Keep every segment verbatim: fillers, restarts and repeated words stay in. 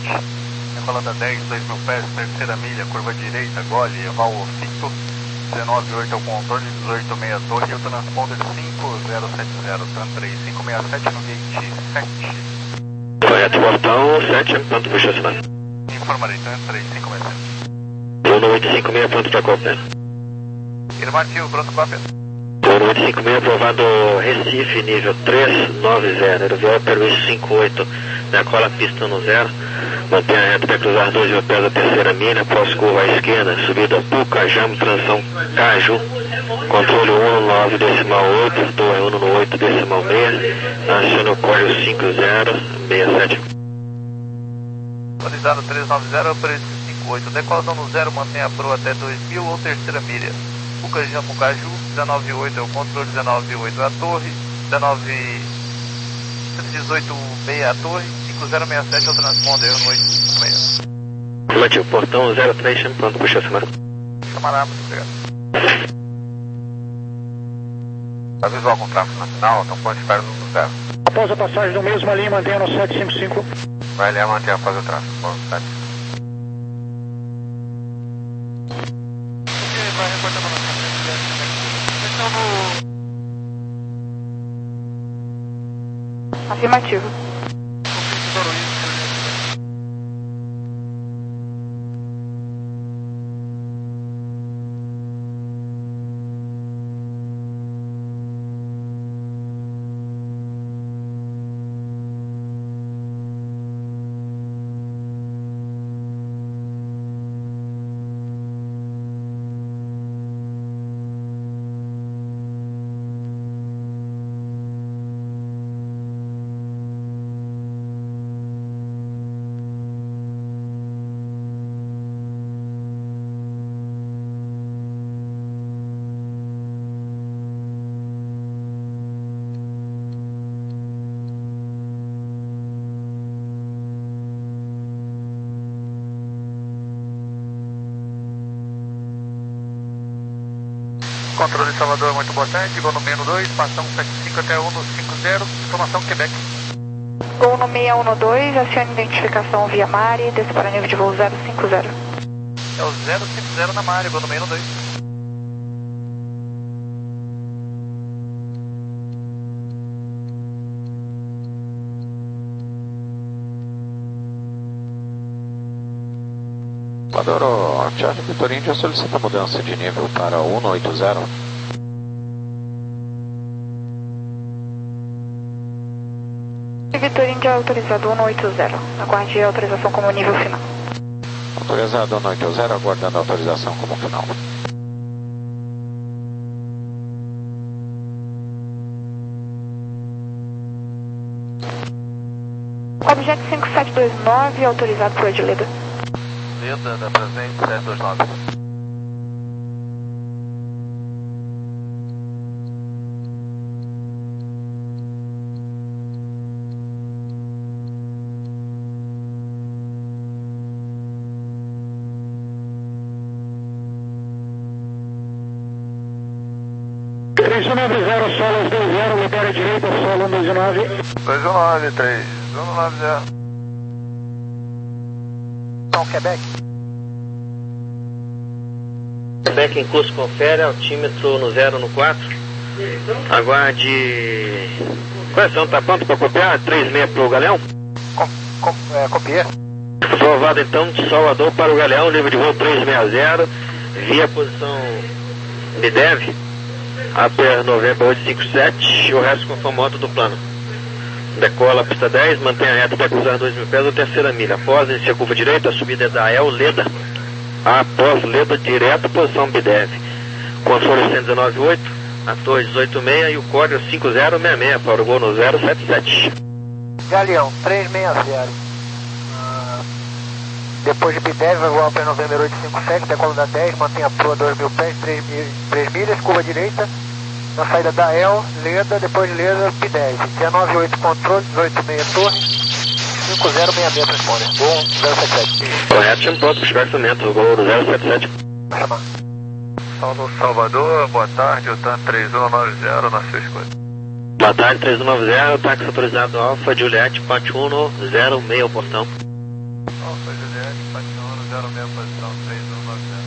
Decola da dez, dois mil pés, terceira milha, curva direita, gole, Val Fito, dezenove oito ao controle, dezoito seis torre, e o transponder cinco zero sete zero, Tran três cinco seis sete no gate sete. Correto, portão sete, pronto para estacionar. Informarei, Tran três cinco seis sete. Bruno oito cinco seis, pronto para cópia. Afirmativo, pronto cópia. Bruno oito cinco seis, aprovado Recife, nível três nove zero, aeroviário Permisso cinco oito, decola pista no zero. Mantenha a reta para cruzar dois mil pés da terceira milha, pós-curva à esquerda, subida Puca, Jamo, transição Caju, controle um no nove decimal oito, torre um no oito decimal seis, aciona o código cinco zero seis sete. Atualizado três nove zero, preço cinco oito, decolação no zero, mantenha a proa até dois mil ou terceira milha. Puca, Jamo, Caju, dezenove oito é o controle, dezenove oito é a torre, dezenove dezoito seis a torre, cinco zero seis sete é o transponder, no oito cinco seis. Afirmativo, portão zero três, pronto para estacionar. Chamará, muito obrigado. Tá visual com tráfego nacional, então pode espera no zero. Após a passagem do mesmo ali, mantenha no sete cinco cinco. Vai ali a manter após o tráfego, após o sete. Vai reportando a nossa no... Afirmativo. Controle de Salvador, muito boa tarde. Gol no meio dois, passão sete cinco até um no cinco zero, informação Quebec. Gol no seis um dois, acione identificação via Mari, desce para nível de voo zero cinco zero. É o zero cinco zero na Mari, gol no seis um dois. Adoro, Charlie Vitor Índia solicita mudança de nível para um oito zero. Vitor Índia autorizado um oito zero. Aguarde a autorização como nível final. Autorizado um oito zero, aguardando a autorização como final. Objeto cinco sete dois nove, autorizado por Edileda. Leda, da presente, sete dois nove. três nove zero, solo dois zero, lateral direita, solo dois nove. dois um nove, três um nove zero. Então, Quebec. Quebec em curso, confere, altímetro no zero no quatro. Aguarde. Correção, tá pronto para copiar? três seis para o Galeão? Com, com, é, copiei. Aprovado então de Salvador para o Galeão, nível de voo três seis zero, via posição B D E V, A P R Novembro oito cinco sete, e o resto conforme moto do plano. Decola a pista dez, mantém a reta até cruzar dois mil pés da terceira milha. Após iniciar a curva direita, a subida é da El Leda. Após Leda, direto, posição B D E V. Controle cento e dezenove oito, a torre dezoito seis e o código cinco zero seis seis para o gol no zero sete sete. Galeão, três seis zero. Ah, depois de B D E V, vai voar para Novembro oito cinco sete, decola da dez, mantém a proa dois mil pés, três milhas, curva direita. Na saída da El, Leda, depois de Leda, B D E V. dezenove oito controle, dezoito seis torre, cinco zero seis seis transponder. Gol zero sete sete. Correto, pronto, descartamento, gol no zero sete sete. Chamar. Salvo Salvador, boa tarde, o TAN três um nove zero na sua escolha. Boa tarde, três um nove zero, táxi autorizado Alfa, Juliette, quatro um zero seis, portão. Alfa Juliette, Patinona, zero meia posição, três um nove zero.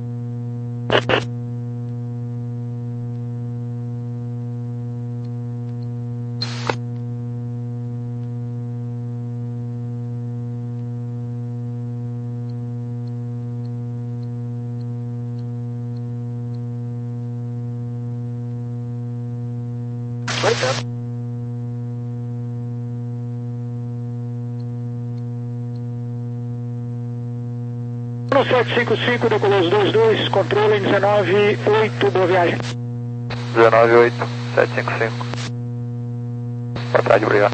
um sete cinco cinco, decolou os dois dois, controle dezenove oito, boa viagem. dezenove oito, sete cinco cinco. Boa tarde, obrigado.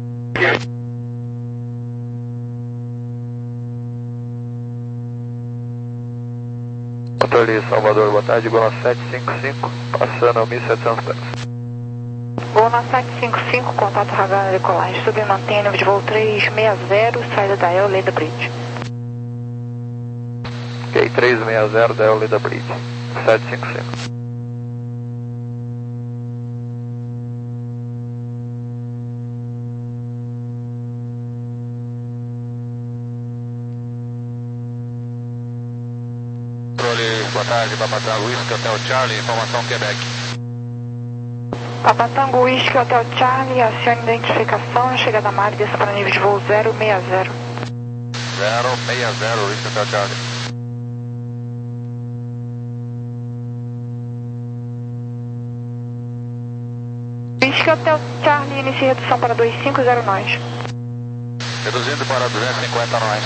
Controle Salvador, boa tarde, Gol sete cinco cinco, passando ao mil e setecentos pés. Gol sete cinco cinco, contato radar decolagem, subindo antena, nível de voo três seis zero, saída da El Leda Bridge. Ok, três seis zero da El Leda Bridge, sete cinco cinco. Boa tarde, Papatango Whisky, Hotel Charlie, informação Quebec. Papatango Whisky, Hotel Charlie, acione identificação, chegada a mar e desça para nível de voo zero seis zero. zero seis zero, Whisky, Hotel Charlie. Whisky, Hotel Charlie, inicia redução para dois cinco zero nós. Reduzindo para duzentos e cinquenta nós.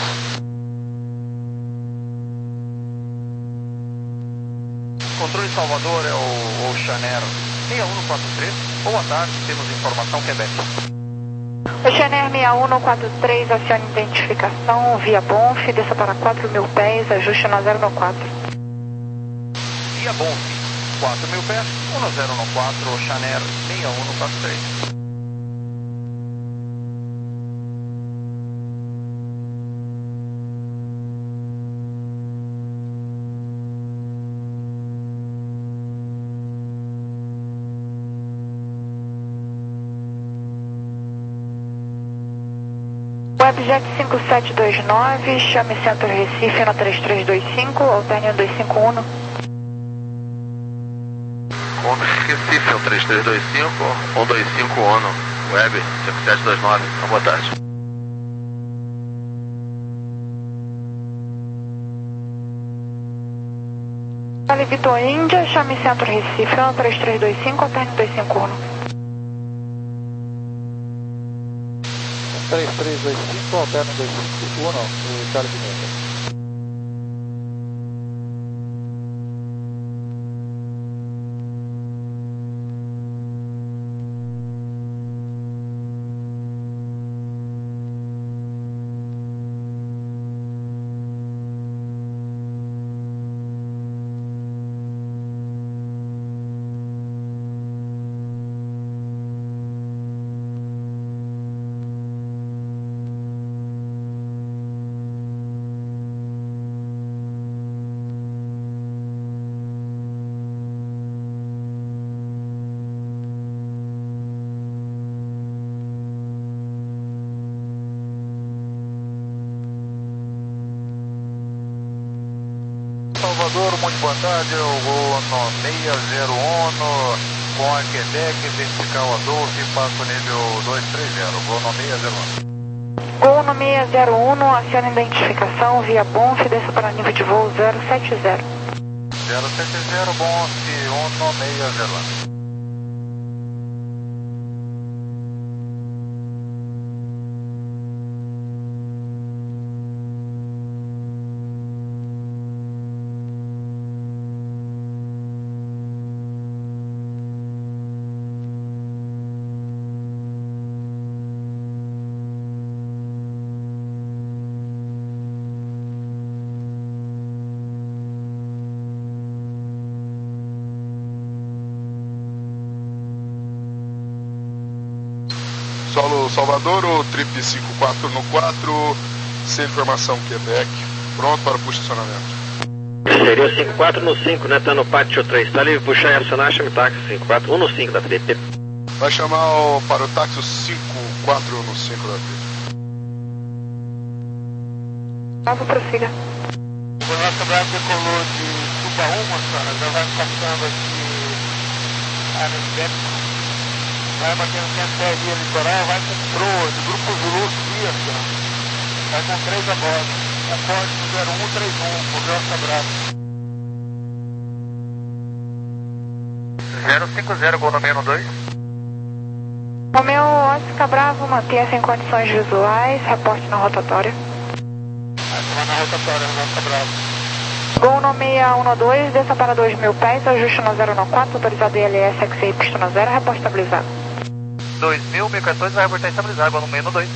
Controle Salvador é o Oceanair seis um quatro três. Boa tarde, temos informação Quebec. Oceanair seis um quatro três, acione identificação, via Bonf, desça para quatro mil pés, ajuste na zero um quatro. Via Bonf, quatro mil pés, um zero um quatro, Oceanair seis um quatro três. Webjet cinco sete dois nove, chame Centro Recife no três três dois cinco, alterne dois cinco um. Conto Recife, um três três dois cinco, um dois cinco um, Web cinco sete dois nove, boa tarde. Vale Vitor Índia, chame Centro Recife no três três dois cinco, alterne dois cinco um. três três dois cinco, alterno dois cinco um, o Charlie Pimenta. Salvador, muito boa tarde, eu vou no seis zero um com a Quebec, identificar o Adolfo e passo nível dois três zero, vou no seis zero um. Gol no seis zero um, acione identificação, via Bonf, desça para nível de voo zero sete zero. zero sete zero, Bonf, um no seis zero um. Solo Salvador, o Trip cinco quatro no quatro, sem informação Quebec, pronto para o posicionamento. Seria o cinco quatro no cinco, né? Tá no pátio três, tá livre, puxar e acionar, chame táxi cinco quatro, um no cinco da Trip. Vai chamar o, para o táxi cinco quatro no cinco da Trip. Bravo, prossiga. O nosso Bravo decolou de Tubaúma, Sana, já vai passando aqui a Nesbeco. Vai batendo cento e dez litoral, vai com proa de Grupo Zulu, Guia, vai com três a bordo. O código zero um três um, por Delta Bravo. zero cinco zero, Gol Romeo dois. Romeo Oscar Bravo, mantenha-se em condições visuais, reporte na rotatória. Vai tomar na rotatória, Delta Bravo. Gol no seis um dois, desça para dois mil pés, ajuste no zero um quatro, autorizado I L S, X I pista no zero, reporte estabilizado. dois mil, mil e quatorze, vai reportar estabilizado, Gol no seis um dois.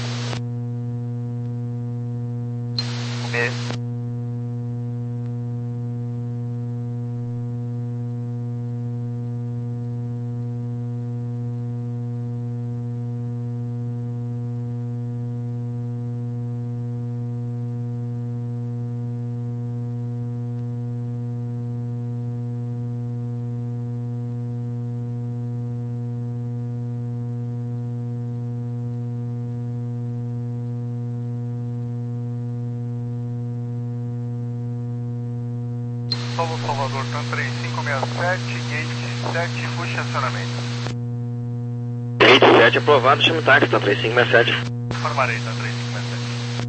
Paulo Salvador, TAM três cinco seis sete, gate sete, puxa acionamento. Gate sete aprovado, chama o táxi, TAM três cinco seis sete. Informarei, TAM três cinco seis sete.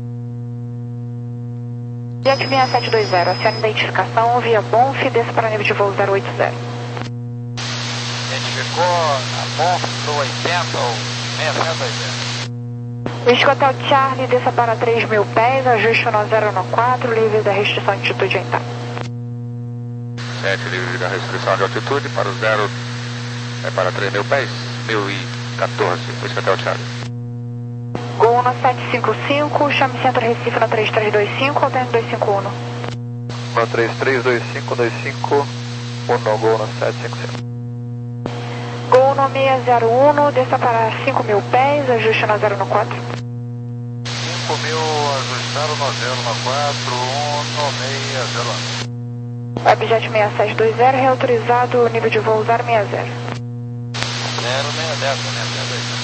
Jet seis sete dois zero, acione identificação via Bonf, desça para nível de voo zero oito zero. Identificou a Bonf pro oitenta ou seis sete dois zero. Whisky Hotel Charlie, desça para três mil pés, ajuste no zero um quatro, livre da restrição de altitude em TAP. sete, livre da restrição de altitude para o zero, é para três mil pés, mil e quatorze, Whisky Hotel Charlie. Gol no sete cinco cinco, chame Centro Recife no três três dois cinco, alterno dois cinco um. No três três dois cinco dois cinco um, Gol no sete cinco cinco. Gol no seis zero um, desça para cinco mil pés, ajuste no zero um quatro. cinco mil, ajustaram no zero um quatro, um no seis zero um. Webjet seis sete dois zero, reautorizado, nível de voo zero seis zero. zero seis zero, seis zero dois zero.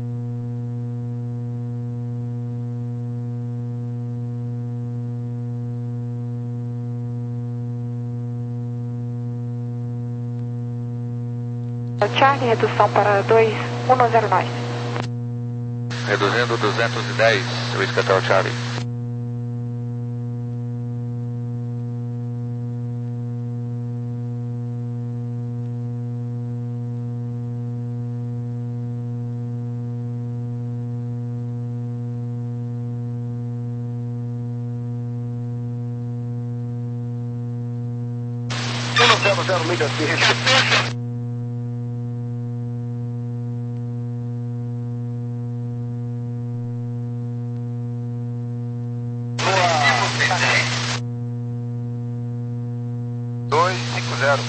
Charlie, redução para dois um zero nove. Reduzindo duzentos e dez, Whisky Hotel Charlie. um zero zero, milhas de Recife. dois cinco zero.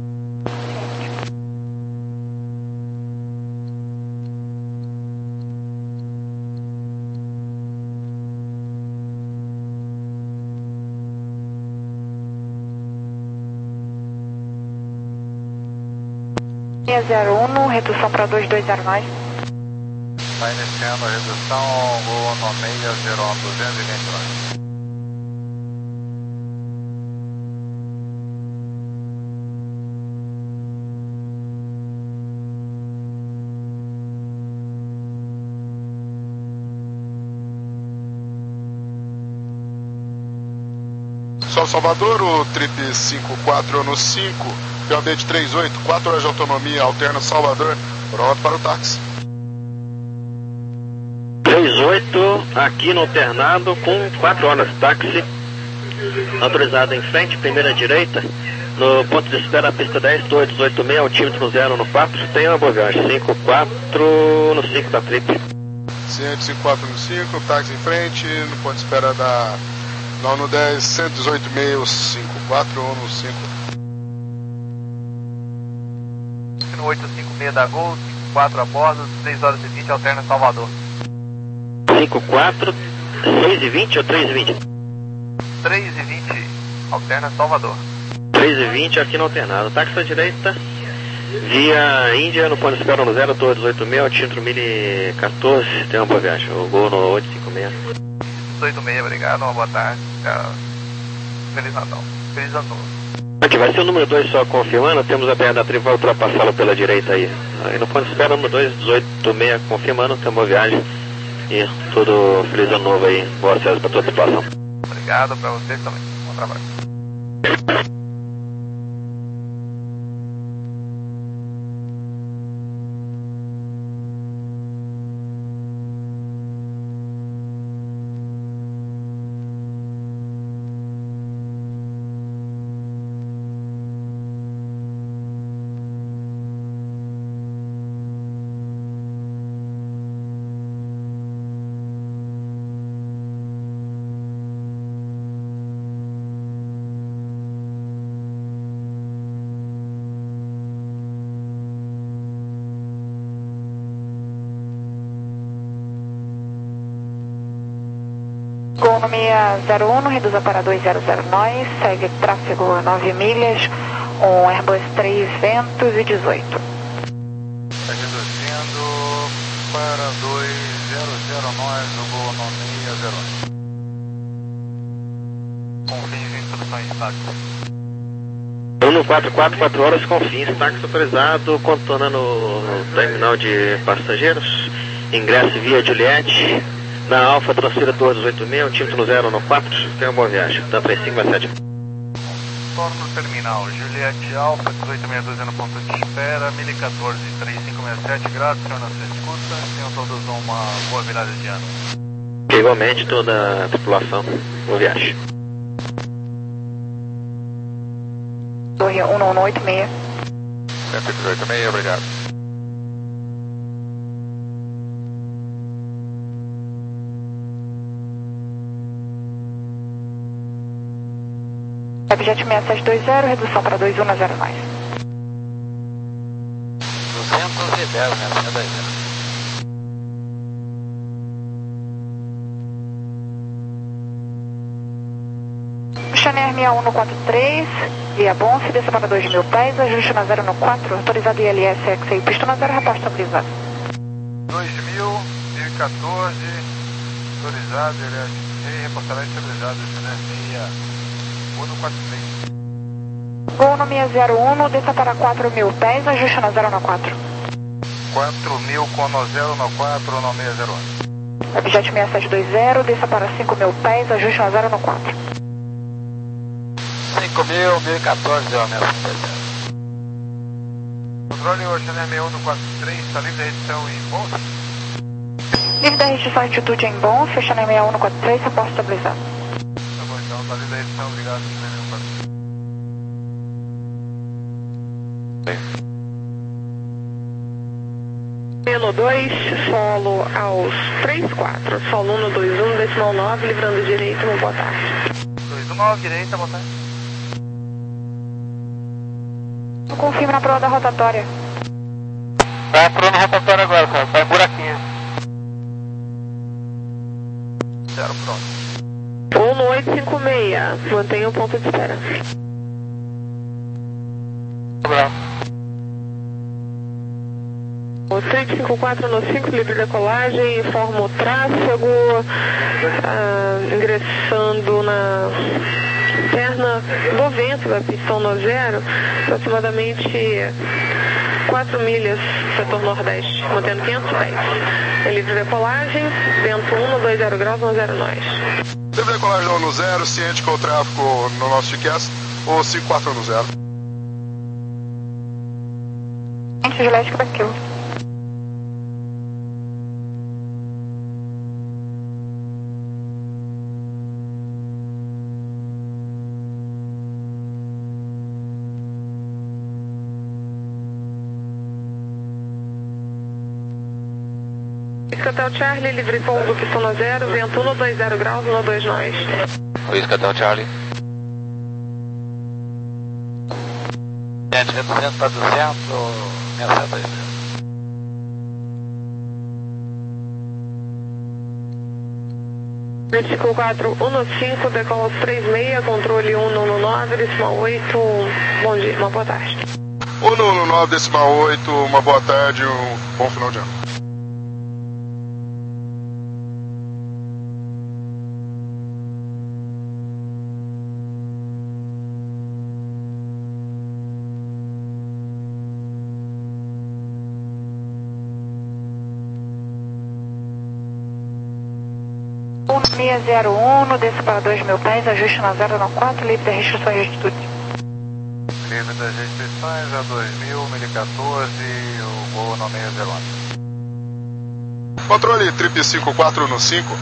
seis zero um, redução para dois dois zero nove. Está iniciando a redução, Gol no seis zero um, duzentos e vinte e nove. São Salvador, o Trip cinco quatro no cinco, P O B de três oito, quatro horas de autonomia, alterna Salvador, pronto para o táxi. três oito, aqui no alternado com quatro horas, táxi, autorizado em frente, primeira direita, no ponto de espera, pista dez, dois oito seis, altímetro zero no quatro, tem uma boa viagem, cinco quatro no cinco da Trip. cinco quatro no cinco, táxi em frente, no ponto de espera da... Não, no dez, cento e dezoito e cinco quatro no cinco. No oito cinco seis da Gol, cinco quatro a bordo, seis horas e vinte, alterna Salvador. cinco quatro, seis e vinte ou três e vinte? três e vinte, alterna Salvador. três e vinte aqui no alternado, táxi à direita, via Índia, no ponto de espera no zero dois oito seis, altímetro mil e quatorze, tem uma boa viagem, o Gol no oito cinco seis. dezoito seis, obrigado, uma boa tarde. Feliz Natal. Feliz Ano Novo. Aqui vai ser o número dois só confirmando, temos a B R da Tri, vai ultrapassá-lo pela direita aí. Aí no ponto de espera, número dois, dezoito seis confirmando, tem boa viagem e tudo feliz Ano Novo aí, boa acesso para toda a situação. Obrigado para vocês também, bom trabalho. Gol no seis zero um, reduza para dois zero zero nós, segue tráfego nove milhas, um Airbus três ventos e dezoito. Está reduzindo para dois zero zero nós, o gol no seis zero um. Confins em instruções táxi. Bruno quatro quatro, quatro horas, Confins, táxi autorizado, contornando o terminal de passageiros, ingresso via Juliette. Na Alfa, transfira dois dezoito seis, altímetro zero no quatro, tenha uma boa viagem, da três cinco sete. Torno terminal, Juliette Alfa, dezoito seis doze no ponto de espera, mil e quatorze, três cinco seis sete, graças, senhor, na sua escuta, tenham todos uma boa virada de ano. Igualmente, toda a tripulação, boa viagem. Torre um um oito seis. cento e dezoito seis, obrigado. Webjet seis sete dois zero, redução para dois um zero nós. duzentos e dez, né? Sai daí. Channel seis um quatro três, via Bonf, desça para dois mil pés, ajuste na zero no quatro, autorizado I L S X aí, pista na zero, reposta estabilizado. dois mil, mil e quatorze, autorizado, I L S X, reportará estabilizado, Channel seis um quatro três. Gol no seis zero um, desça para quatro mil pés, ajuste na zero no quatro. quatro mil com no zero no quatro no seis zero um. Webjet seis sete dois zero, desça para cinco mil pés, ajuste na zero no quatro. cinco mil, mil e quatorze, ó, mesmo. Controle o Channel seis um quatro três, está livre da restrição em Bonf? Livre da restrição de altitude em Bonf, Channel seis um quatro três, reposta estabilizado. Tá bom, então, está livre da restrição, obrigado, Channel seis um quatro três. Elo dois, solo aos três quatro, solo um no dois um, decimal nove, livrando direito, uma boa tarde. dois um nove, direita, boa tarde. Confirme na prova da rotatória. Vai prova rotatória agora, cara. Vai buraquinho. Zero, pronto. um no oito cinco seis, mantenha o ponto de espera. O três cinco quatro no cinco, livre decolagem, informa o tráfego, ah, ingressando na perna do vento da pistão no zero, aproximadamente quatro milhas, setor nordeste, mantendo quinhentos pés. É livre decolagem, vento um no dois zero graus, um zero nós. Livre decolagem no zero, ciente com o tráfego no nosso G C A S, ou cinco quatro no zero. Gente, Juliette, Quebec Kilo. Hotel Charlie, livre pouso, pistão no zero, vento um no dois zero graus, um no dois nós. Luiz, Hotel Charlie. Gente, reduzindo para duzentos, seis sete dois. três cinco quatro, um no cinco, decola aos três seis, controle um no nove, decimal oito, bom dia, uma boa tarde. um no nove, decimal oito, uma boa tarde, um bom final de ano. seis zero um, desça para dois mil pés, ajuste na zero no quatro, livre das restrições de altitude. Livre das restrições a dois mil, mil e quatorze, o voo no seis zero um. Controle trip cinco quatro no cinco.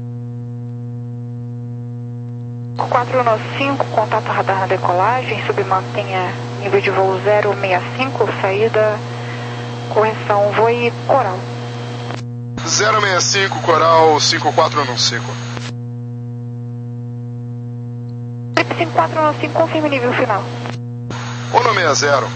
quatro no cinco, contato radar na decolagem, submantenha nível de voo zero seis cinco, saída, correção, voe coral. zero seis cinco, coral cinco quatro no cinco. Trip cinco quatro no cinco, confirme nível final. Ono seis zero.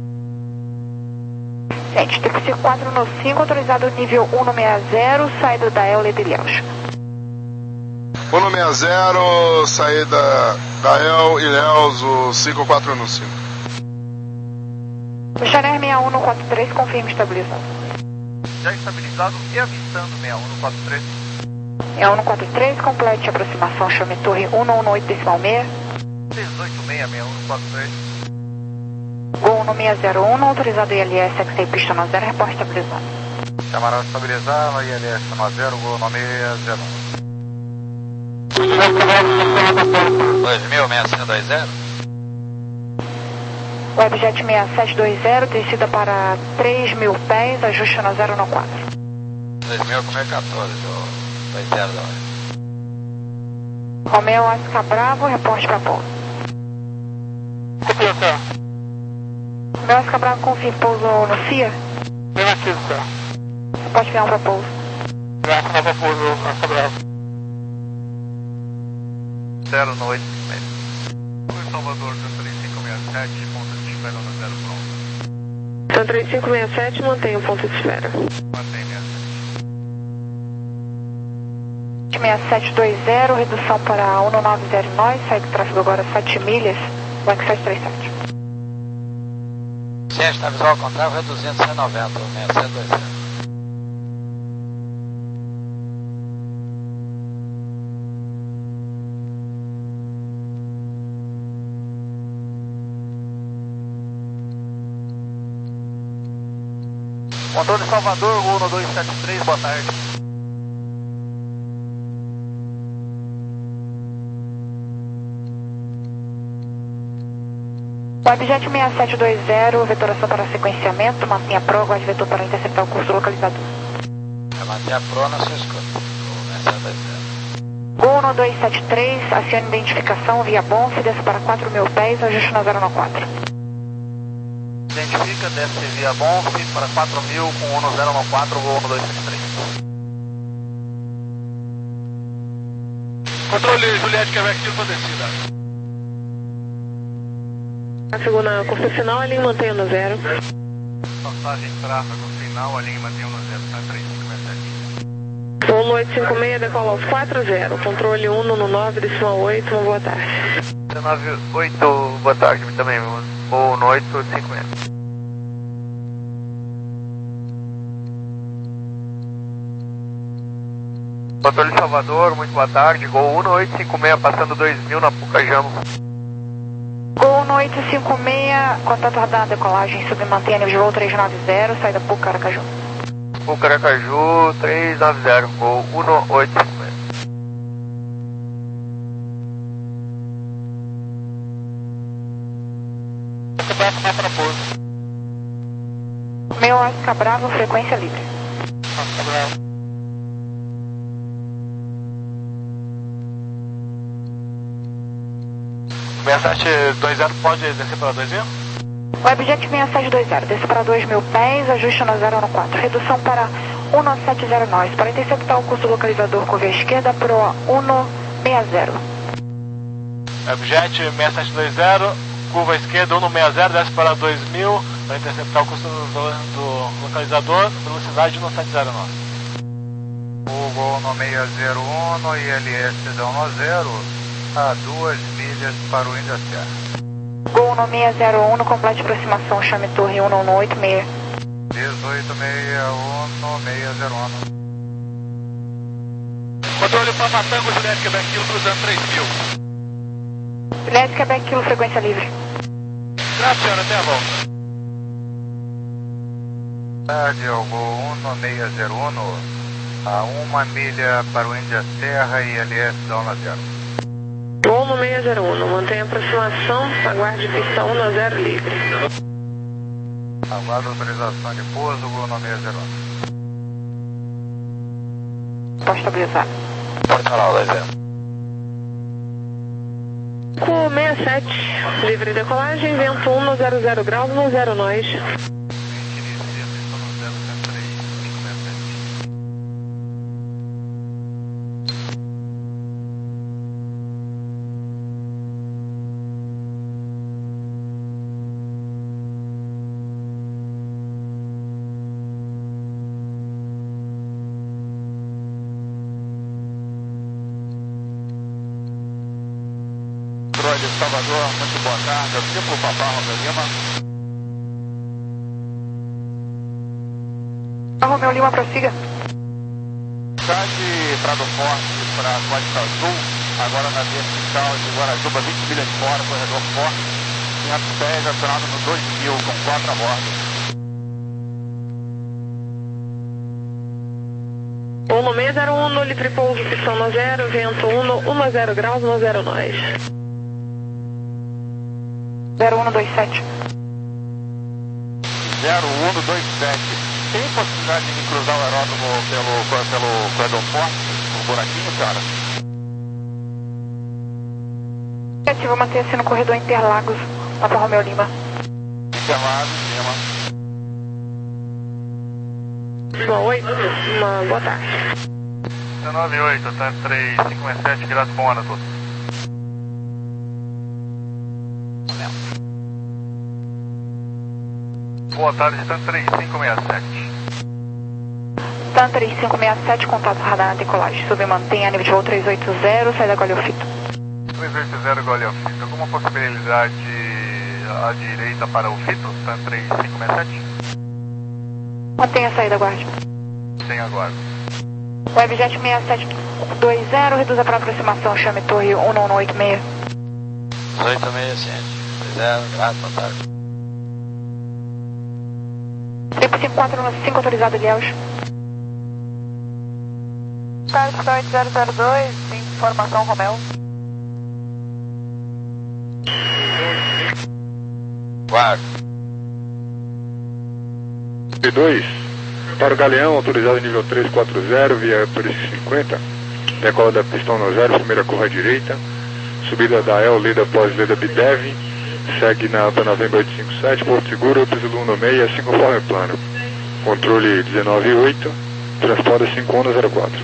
Gente, Trip cinco quatro no cinco, autorizado nível um no seis zero, saída da Euler de Ilhéus. Ono seis zero, saída da El Ilhéus, o cinco quatro no cinco. Chanel seis um no quatro três, confirme estabilizado. Já estabilizado e avistando seis um no quatro três. seis um no quatro três, complete a aproximação, chame torre um um oito decimal seis. dezoito seis, seis um no quatro três. Gol no seis zero um, autorizado I L S, X A pista no zero, reporte estabilizado. Chamaram estabilizado, I L S no zero, gol no seis zero um. dois mil, seis cinco dois zero. Webjet seis sete dois zero, descida para três mil pés, ajuste na zero no quatro. dois mil com meio quatorze, dois zero da hora. Romeo Oscar Bravo, reporte para pouso. Romeo Oscar Bravo, confirme pouso no C I A. Negativo, senhor. Reporte final para pouso. Graças para pouso, Oscar Bravo. zero no oito meio. Salvador, Centro cinco seis sete, ponto de espera no zero pronto. Centro cinco seis sete, mantenha o ponto de espera. Mantém seis sete. seis sete dois zero, redução para um nove zero nove, sai do tráfego agora sete milhas, Banco sete três sete. Sim, está visual ao contrário, reduzindo cento e noventa, seis sete dois zero. Controle Salvador, um dois sete três, boa tarde. Webjet seis sete dois zero, vetoração para sequenciamento, mantenha a pro, aguarde vetor para interceptar o curso localizador. É manter a pro na sua escuta, seis sete dois zero. Gol dois sete três, acione identificação via bom, se desce para quatro mil pés, ajuste na zero no quatro. Identifica, desce via bom, para quatro mil com um zero no quatro, gol no dois sete três. Controle Juliette, Quebec, para descida. A segunda curso final, a linha mantém no zero. Passagem tráfego final, a linha mantém no zero, tá três cinco seis sete. Voo no oito cinco seis, decola aos quatro zero, controle um no nove, decimal oito, uma boa tarde. dezenove oito, boa tarde também, ou no oito cinco seis. Controle Salvador, muito boa tarde, Gol um no oito cinco seis, passando dois mil na Pucajamo. Gol no oito cinco seis, contato radar na decolagem, submantenha nível de voo três nove zero, saída Puc Aracaju. Puc Aracaju, três nove zero, Gol um no oito cinco seis. Meu Oscar Bravo, frequência livre. Oscar Bravo. seis sete dois zero pode descer para dois mil? Webjet seis sete dois zero, desce para dois mil pés, ajuste no zero no quatro. Redução para um sete zero nove, para interceptar o curso localizador curva esquerda pro um seis zero. Webjet seis sete dois zero, curva esquerda um seis zero, desce para dois mil, para interceptar o curso do, do localizador, velocidade um sete zero nove. O gol no seis zero um, no I L S dá um zero, a duas milhas para o Índia Serra. Gol no seis zero um, no complete aproximação, chame torre um um oito seis. dezoito seis um, no seis zero um. Controle Papa Tango, Juliette, Quebec, Kilo, cruzando três mil. Juliette, Quebec, Kilo, frequência livre. Graças, senhora, até a volta. Tarde, o gol um no seis zero um, A uma milha para o Índia Serra e L S down na zero. Voo no seis zero um, mantenha aproximação, aguarde pista um na zero livre. Aguardo autorização de pouso, voo no seis zero um. Pode estabilizar. Pode falar, dois zero. Com sessenta e sete, livre decolagem, vento um no zero zero graus, no zero nós. De Salvador, muito boa tarde, aqui pro Papá Romeu Lima. Romeu Lima, prossiga. Está de Prado Forte para Costa Azul, agora na vertical de Guarajuba, vinte milhas fora, corredor forte, quinhentos pés, acionado no dois mil, com quatro a bordo. Voo no seis zero um, no livre pouso, pistão no zero, vento um no dez graus, no zero nós. zero um dois sete. zero um dois sete. Tem possibilidade de cruzar o aeródromo pelo, pelo corredor forte, o buraquinho, cara? Negativo, mantenha-se no corredor Interlagos, Papa Romeu Lima. Interlagos, Lima. Bom, oi, uma boa tarde. nove oito, tá três cinco sete, graças bom ano a todos. Boa tarde, TAM três cinco seis sete. TAM três cinco seis sete, contato radar na decolagem. Sub mantenha nível de voo três oito zero, saída Golhofito. três oito zero, Golhofito. Alguma possibilidade à direita para o Fito, TAM três cinco seis sete? Mantenha a saída, guarde. Sem aguardo. Webjet seis sete dois zero, reduza para aproximação, chame torre um um oito seis. oito seis sete, dois zero, graças, boa tarde. Trip cinco quatro cinco autorizado, Ilhéus. Carlos oito zero zero dois, informação Romeu. Guarda. P dois, para o Galeão, autorizado nível três quatro zero, via Paris cinquenta, decola da pistão no zero, primeira curva à direita, subida da El, lida pós-lida Bidev, segue na Alta Novembro oito cinco sete, Porto Seguro, piso um no seis, assim conforme plano. Controle dezenove oito, transporta cinco um zero quatro.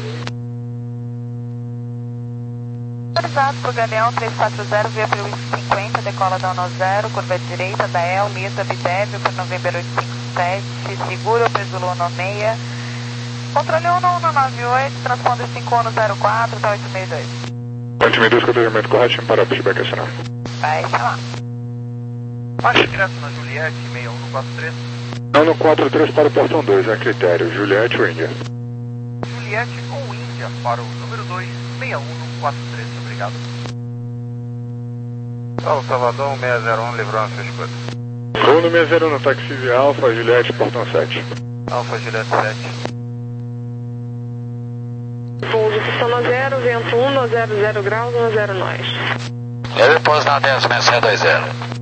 Autorizado para o Galeão três quatro zero, via Paris cinquenta, decola da um zero, curva à direita da El, lida Bidev, para Novembro oito cinco sete, seguro, piso um no seis. Controle um um nove oito, transponder cinco um zero quatro, tá oito seis dois. oito seis dois, cotejamento correto, chame para pushback acionar. Vai chamar. Baixa ingresso na Juliette, seis um quatro três. Não no quatro três para o portão dois, é critério, Juliette ou Índia? Juliette ou Índia para o número dois, seis um quatro três, obrigado. Paulo Salvador, seis zero um, livrou a sua escuta. Voo no seis zero um, no táxi via Alfa, Juliette, portão sete. Alfa, Juliette sete. Pouso pistão no zero, vento um no zero zero graus, no zero nós. Eu depois na dez seis sete dois zero.